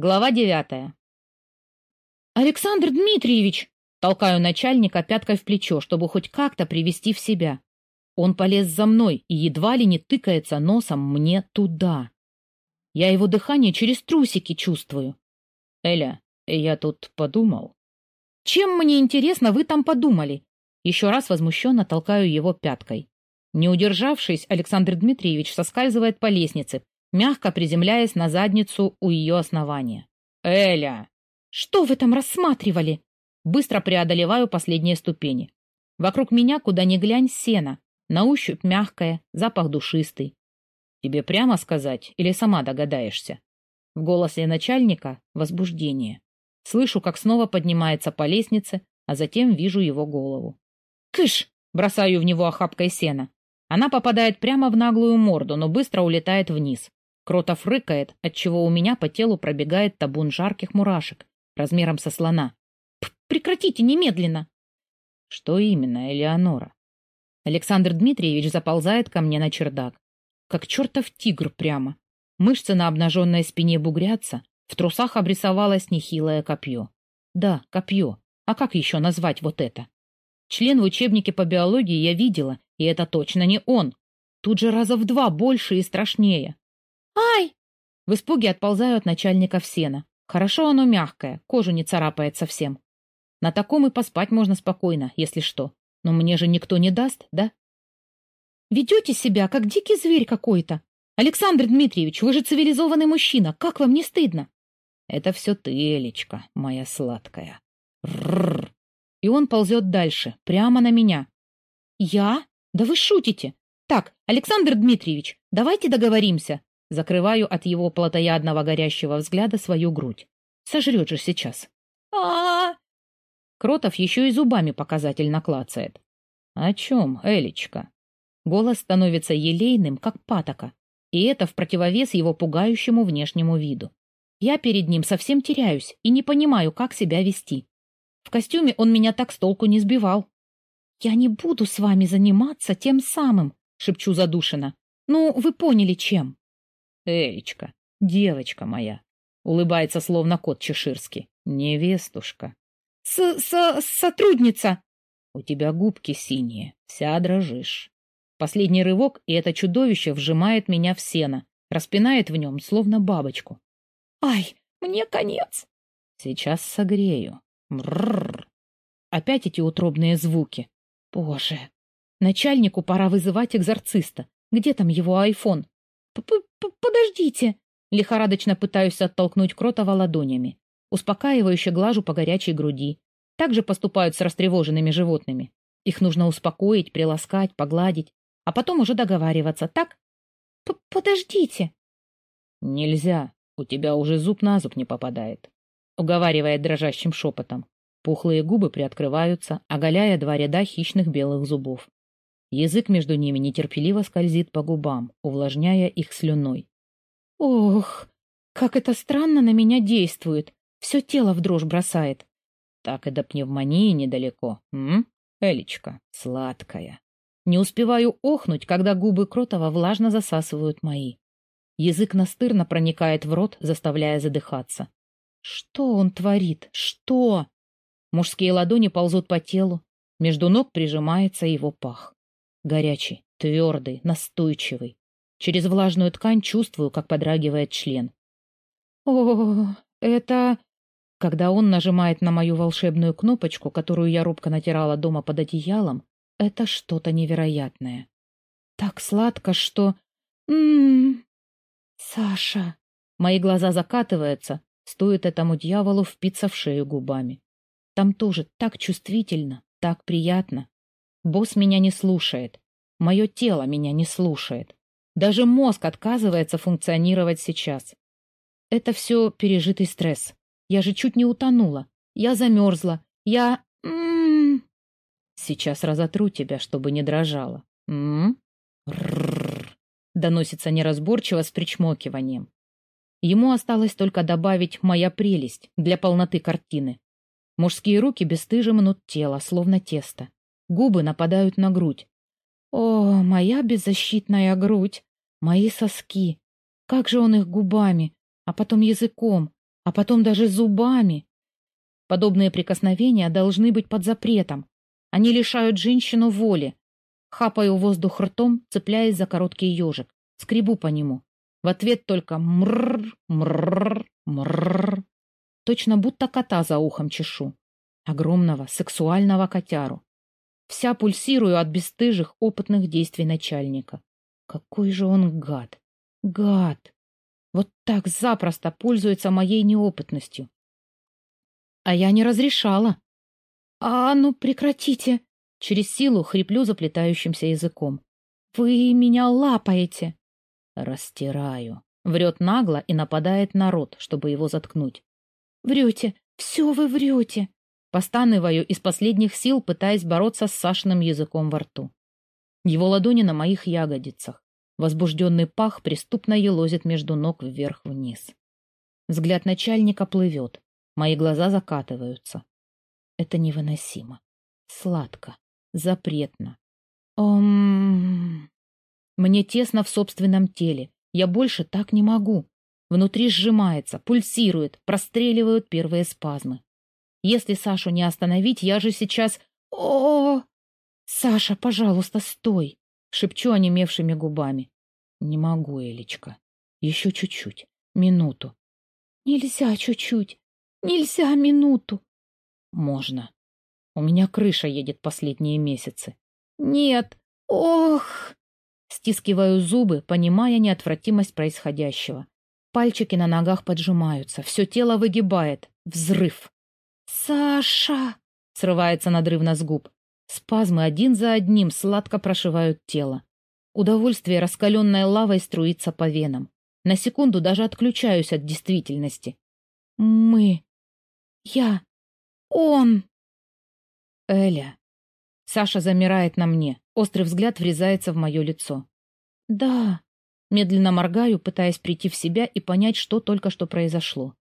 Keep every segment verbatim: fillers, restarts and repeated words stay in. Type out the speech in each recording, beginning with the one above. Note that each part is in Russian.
Глава девятая. «Александр Дмитриевич!» Толкаю начальника пяткой в плечо, чтобы хоть как-то привести в себя. Он полез за мной и едва ли не тыкается носом мне туда. Я его дыхание через трусики чувствую. «Эля, я тут подумал». «Чем, мне интересно, вы там подумали?» Еще раз возмущенно толкаю его пяткой. Не удержавшись, Александр Дмитриевич соскальзывает по лестнице, мягко приземляясь на задницу у ее основания. «Эля!» «Что вы там рассматривали?» Быстро преодолеваю последние ступени. Вокруг меня, куда ни глянь, сено. На ощупь мягкое, запах душистый. «Тебе прямо сказать или сама догадаешься?» В голосе начальника возбуждение. Слышу, как снова поднимается по лестнице, а затем вижу его голову. «Кыш!» — бросаю в него охапкой сена. Она попадает прямо в наглую морду, но быстро улетает вниз. Кротов рыкает, отчего у меня по телу пробегает табун жарких мурашек, размером со слона. «Прекратите немедленно!» «Что именно, Элеонора?» Александр Дмитриевич заползает ко мне на чердак. Как чертов тигр прямо. Мышцы на обнаженной спине бугрятся, в трусах обрисовалось нехилое копье. Да, копье. А как еще назвать вот это? Член в учебнике по биологии я видела, и это точно не он. Тут же раза в два больше и страшнее. «Ай!» В испуге отползаю от начальника в сено. Хорошо оно мягкое, кожу не царапает совсем. На таком и поспать можно спокойно, если что. Но мне же никто не даст, да? «Ведете себя, как дикий зверь какой-то. Александр Дмитриевич, вы же цивилизованный мужчина. Как вам не стыдно?» «Это все ты, Элечка, моя сладкая. Рррр!» И он ползет дальше, прямо на меня. «Я? Да вы шутите! Так, Александр Дмитриевич, давайте договоримся!» Закрываю от его плотоядного горящего взгляда свою грудь. Сожрет же сейчас. а, -а, -а Кротов еще и зубами показательно клацает. «О чем, Элечка?» Голос становится елейным, как патока, и это в противовес его пугающему внешнему виду. Я перед ним совсем теряюсь и не понимаю, как себя вести. В костюме он меня так с толку не сбивал. «Я не буду с вами заниматься тем самым», — шепчу задушенно. «Ну, вы поняли, чем». «Элечка, девочка моя», — улыбается словно кот чеширский. «Невестушка». «С-с-сотрудница». «У тебя губки синие, вся дрожишь». Последний рывок, и это чудовище вжимает меня в сено, распинает в нем, словно бабочку. «Ай, мне конец». «Сейчас согрею». Мрррр. Опять эти утробные звуки. Боже. Начальнику пора вызывать экзорциста. Где там его айфон? П-п-подождите. Лихорадочно пытаюсь оттолкнуть Кротова ладонями. Успокаивающе глажу по горячей груди. Так же поступают с растревоженными животными. Их нужно успокоить, приласкать, погладить, а потом уже договариваться, так? П-подождите. Нельзя. У тебя уже зуб на зуб не попадает. Уговаривает дрожащим шепотом. Пухлые губы приоткрываются, оголяя два ряда хищных белых зубов. Язык между ними нетерпеливо скользит по губам, увлажняя их слюной. Ох, как это странно на меня действует. Все тело в дрожь бросает. Так и до пневмонии недалеко, м? Элечка, сладкая. Не успеваю охнуть, когда губы Кротова влажно засасывают мои. Язык настырно проникает в рот, заставляя задыхаться. Что он творит? Что? Мужские ладони ползут по телу. Между ног прижимается его пах. Горячий, твердый, настойчивый. Через влажную ткань чувствую, как подрагивает член. О, это... Когда он нажимает на мою волшебную кнопочку, которую я робко натирала дома под одеялом, это что-то невероятное. Так сладко, что... М-м-м... Саша... Мои глаза закатываются, стоит этому дьяволу впиться в шею губами. Там тоже так чувствительно, так приятно. Босс меня не слушает. Мое тело меня не слушает. Даже мозг отказывается функционировать сейчас. Это все пережитый стресс. Я же чуть не утонула. Я замерзла. Я... М-м-м. Сейчас разотру тебя, чтобы не дрожала. М-м? Ррррр. Доносится неразборчиво с причмокиванием. Ему осталось только добавить «моя прелесть» для полноты картины. Мужские руки бесстыже мнут тело, словно тесто. Губы нападают на грудь. О, моя беззащитная грудь! Мои соски! Как же он их губами, а потом языком, А потом даже зубами. Подобные прикосновения должны быть под запретом. Они лишают женщину воли. Хапаю воздух ртом, цепляясь за короткий ежик. Скребу по нему. В ответ только мрррр, мрррр, мрррр. Точно будто кота за ухом чешу. Огромного сексуального котяру. Вся пульсирую от бесстыжих опытных действий начальника. Какой же он гад. Гад. Вот так запросто пользуется моей неопытностью. А я не разрешала. А ну прекратите. Через силу хриплю заплетающимся языком. Вы меня лапаете. Растираю. Врет нагло и нападает на рот, чтобы его заткнуть. Врете. Все вы врете. Постанываю из последних сил, пытаясь бороться с Сашиным языком во рту. Его ладони на моих ягодицах. Возбужденный пах преступно елозит между ног вверх-вниз. Взгляд начальника плывет. Мои глаза закатываются. Это невыносимо. Сладко. Запретно. Ом... Мне тесно в собственном теле. Я больше так не могу. Внутри сжимается, пульсирует, простреливают первые спазмы. Если Сашу не остановить, я же сейчас... О, Саша, пожалуйста, стой! Шепчу онемевшими губами. Не могу, Элечка. Еще чуть-чуть. Минуту. Нельзя чуть-чуть. Нельзя минуту. Можно. У меня крыша едет последние месяцы. Нет. Ох! Стискиваю зубы, понимая неотвратимость происходящего. Пальчики на ногах поджимаются, все тело выгибает. Взрыв. «Саша!» — срывается надрывно с губ. Спазмы один за одним сладко прошивают тело. Удовольствие раскаленной лавой струится по венам. На секунду даже отключаюсь от действительности. Мы. Я. Он. Эля. Саша замирает на мне. Острый взгляд врезается в мое лицо. Да. Медленно моргаю, пытаясь прийти в себя и понять, что только что произошло.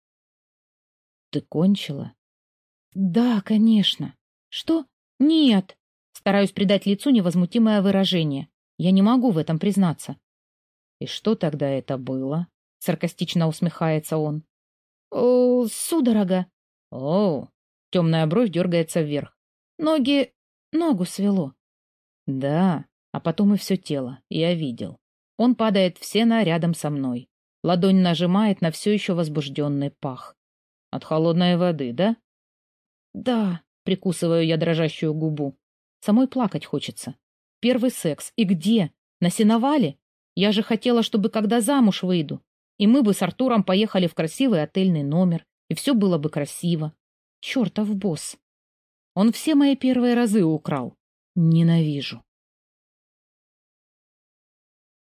Ты кончила? Да, конечно. Что? Нет. Стараюсь придать лицу невозмутимое выражение. Я не могу в этом признаться. И что тогда это было? Саркастично усмехается он. О, судорога. О, темная бровь дергается вверх. Ноги... Ногу свело. Да, а потом и все тело. Я видел. Он падает в сено рядом со мной. Ладонь нажимает на все еще возбужденный пах. От холодной воды, да? Да, прикусываю я дрожащую губу. Самой плакать хочется. Первый секс. И где? На сеновале? Я же хотела, чтобы когда замуж выйду. И мы бы с Артуром поехали в красивый отельный номер. И все было бы красиво. Чертов босс. Он все мои первые разы украл. Ненавижу.